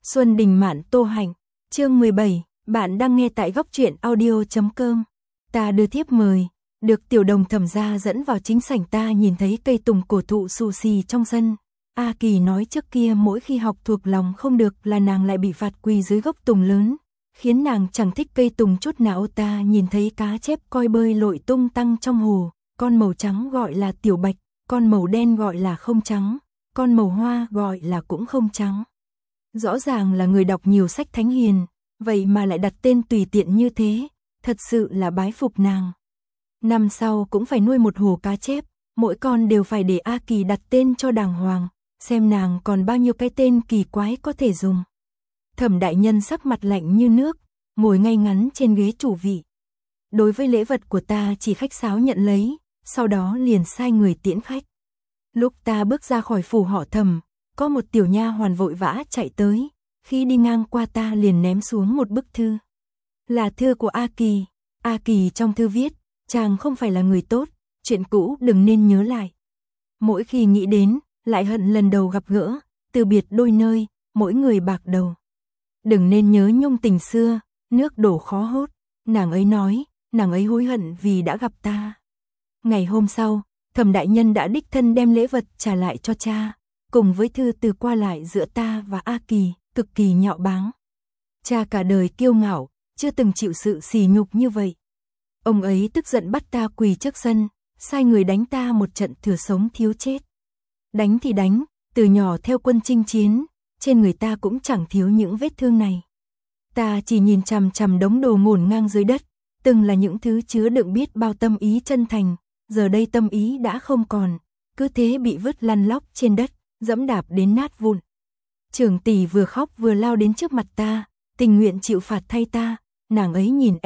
Xuân Đình Mạn Tô Hạnh, chương 17, bạn đang nghe tại góc truyện audio.com. Ta đưa thiếp mời, được Tiểu Đồng Thẩm gia dẫn vào chính sảnh. Ta nhìn thấy cây tùng cổ thụ xù xì trong sân. A Kỳ nói trước kia mỗi khi học thuộc lòng không được là nàng lại bị phạt quỳ dưới gốc tùng lớn, khiến nàng chẳng thích cây tùng chút nào. Ta nhìn thấy cá chép coi bơi lội tung tăng trong hồ, con màu trắng gọi là tiểu bạch, con màu đen gọi là không trắng, con màu hoa gọi là cũng không trắng. Rõ ràng là người đọc nhiều sách thánh hiền, vậy mà lại đặt tên tùy tiện như thế, thật sự là bái phục nàng. Năm sau cũng phải nuôi một hồ cá chép, mỗi con đều phải để A Kỳ đặt tên cho đàng hoàng, xem nàng còn bao nhiêu cái tên kỳ quái có thể dùng. Thẩm đại nhân sắc mặt lạnh như nước, ngồi ngay ngắn trên ghế chủ vị. Đối với lễ vật của ta chỉ khách sáo nhận lấy, sau đó liền sai người tiễn khách. Lúc ta bước ra khỏi phủ họ Thẩm, có một tiểu nha hoàn vội vã chạy tới, khi đi ngang qua ta liền ném xuống một bức thư. Là thư của A Kỳ. A Kỳ trong thư viết, chàng không phải là người tốt, chuyện cũ đừng nên nhớ lại. Mỗi khi nghĩ đến, lại hận lần đầu gặp gỡ, từ biệt đôi nơi, mỗi người bạc đầu. Đừng nên nhớ nhung tình xưa, nước đổ khó hốt. Nàng ấy nói, nàng ấy hối hận vì đã gặp ta. Ngày hôm sau, Thẩm đại nhân đã đích thân đem lễ vật trả lại cho cha, cùng với thư từ qua lại giữa ta và A Kỳ, cực kỳ nhạo báng. Cha cả đời kiêu ngạo, chưa từng chịu sự sỉ nhục như vậy. Ông ấy tức giận bắt ta quỳ trước sân, sai người đánh ta một trận thừa sống thiếu chết. Đánh thì đánh, từ nhỏ theo quân chinh chiến, trên người ta cũng chẳng thiếu những vết thương này. Ta chỉ nhìn chằm chằm đống đồ ngổn ngang dưới đất, từng là những thứ chứa đựng biết bao tâm ý chân thành, giờ đây tâm ý đã không còn, cứ thế bị vứt lăn lóc trên đất, dẫm đạp đến nát vụn. Trưởng tỷ vừa khóc vừa lao đến trước mặt ta, tình nguyện chịu phạt thay ta, nàng ấy nhìn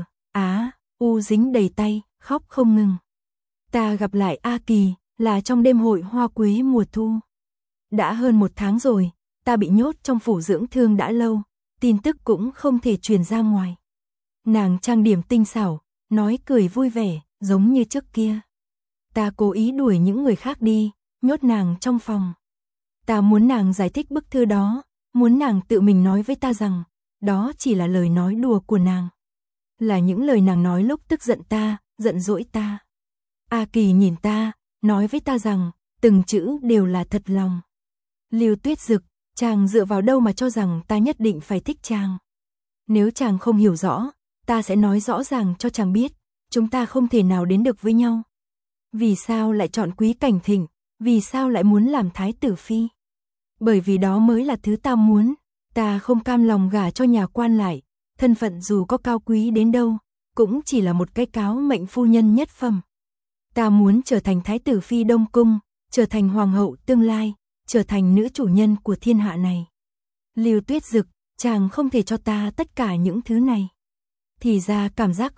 U dính đầy tay, khóc không ngừng. Ta gặp lại A Kỳ, là trong đêm hội hoa quế mùa thu. Đã hơn 1 tháng rồi, ta bị nhốt trong phủ dưỡng thương đã lâu, tin tức cũng không thể truyền ra ngoài. Nàng trang điểm tinh xảo, nói cười vui vẻ, giống như trước kia. Ta cố ý đuổi những người khác đi, nhốt nàng trong phòng. Ta muốn nàng giải thích bức thư đó, muốn nàng tự mình nói với ta rằng, đó chỉ là lời nói đùa của nàng. Là những lời nàng nói lúc tức giận ta, giận dỗi ta. A Kỳ nhìn ta, nói với ta rằng, từng chữ đều là thật lòng. Lưu Tuyết Dực, chàng dựa vào đâu mà cho rằng ta nhất định phải thích chàng? Nếu chàng không hiểu rõ, ta sẽ nói rõ ràng cho chàng biết, chúng ta không thể nào đến được với nhau. Vì sao lại chọn Quý Cảnh Thịnh? Vì sao lại muốn làm thái tử phi? Bởi vì đó mới là thứ ta muốn. Ta không cam lòng gả cho nhà quan lại, thân phận dù có cao quý đến đâu, cũng chỉ là một cái cáo mệnh phu nhân nhất phẩm. Ta muốn trở thành thái tử phi Đông Cung, trở thành hoàng hậu tương lai, trở thành nữ chủ nhân của thiên hạ này. Lưu Tuyết Dực, chàng không thể cho ta tất cả những thứ này. Thì ra cảm giác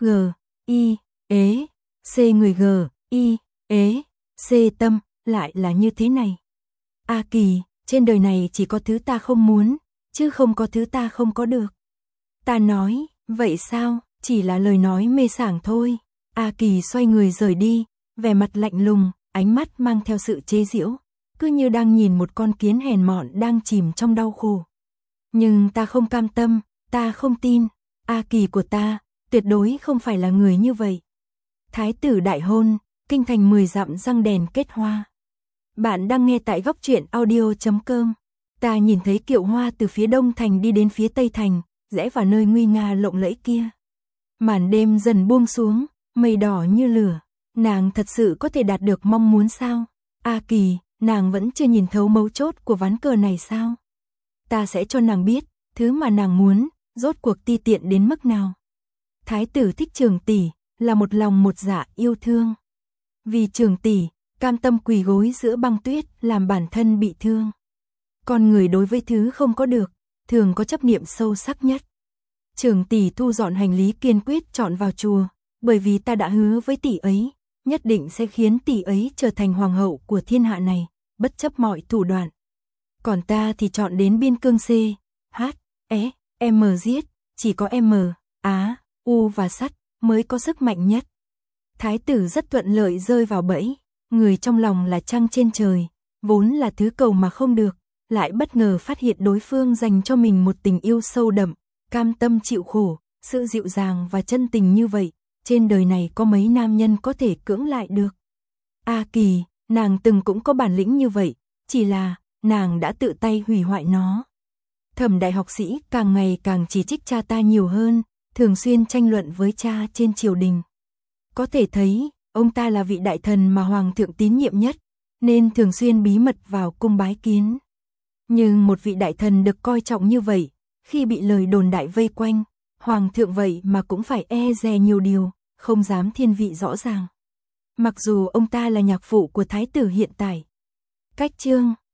C người C tâm lại là như thế này. A Kỳ, trên đời này chỉ có thứ ta không muốn, chứ không có thứ ta không có được. Ta nói, vậy sao, chỉ là lời nói mê sảng thôi. A Kỳ xoay người rời đi, vẻ mặt lạnh lùng, ánh mắt mang theo sự chế giễu, cứ như đang nhìn một con kiến hèn mọn đang chìm trong đau khổ. Nhưng ta không cam tâm, ta không tin, A Kỳ của ta, tuyệt đối không phải là người như vậy. Thái tử đại hôn, kinh thành 10 dặm răng đèn kết hoa. Bạn đang nghe tại góc truyện audio.com. Ta nhìn thấy kiệu hoa từ phía đông thành đi đến phía tây thành, rẽ vào nơi nguy nga lộng lẫy kia. Màn đêm dần buông xuống, mây đỏ như lửa. Nàng thật sự có thể đạt được mong muốn sao? A Kỳ, nàng vẫn chưa nhìn thấu mấu chốt của ván cờ này sao? Ta sẽ cho nàng biết, thứ mà nàng muốn, rốt cuộc ti tiện đến mức nào. Thái tử thích Trường tỷ, là một lòng một dạ yêu thương. Vì Trường tỷ, cam tâm quỳ gối giữa băng tuyết, làm bản thân bị thương. Con người đối với thứ không có được, thường có chấp niệm sâu sắc nhất. Trường tỷ thu dọn hành lý kiên quyết chọn vào chùa, bởi vì ta đã hứa với tỷ ấy, nhất định sẽ khiến tỷ ấy trở thành hoàng hậu của thiên hạ này, bất chấp mọi thủ đoạn. Còn ta thì chọn đến biên cương M giết, chỉ có U và sắt mới có sức mạnh nhất. Thái tử rất thuận lợi rơi vào bẫy, người trong lòng là trăng trên trời, vốn là thứ cầu mà không được, lại bất ngờ phát hiện đối phương dành cho mình một tình yêu sâu đậm, cam tâm chịu khổ, sự dịu dàng và chân tình như vậy, trên đời này có mấy nam nhân có thể cưỡng lại được. A Kỳ, nàng từng cũng có bản lĩnh như vậy, chỉ là, nàng đã tự tay hủy hoại nó. Thẩm đại học sĩ càng ngày càng chỉ trích cha ta nhiều hơn, thường xuyên tranh luận với cha trên triều đình. Có thể thấy, ông ta là vị đại thần mà hoàng thượng tín nhiệm nhất, nên thường xuyên bí mật vào cung bái kiến. Nhưng một vị đại thần được coi trọng như vậy, khi bị lời đồn đại vây quanh, hoàng thượng vậy mà cũng phải e dè nhiều điều, không dám thiên vị rõ ràng. Mặc dù ông ta là nhạc phụ của thái tử hiện tại. Cách chương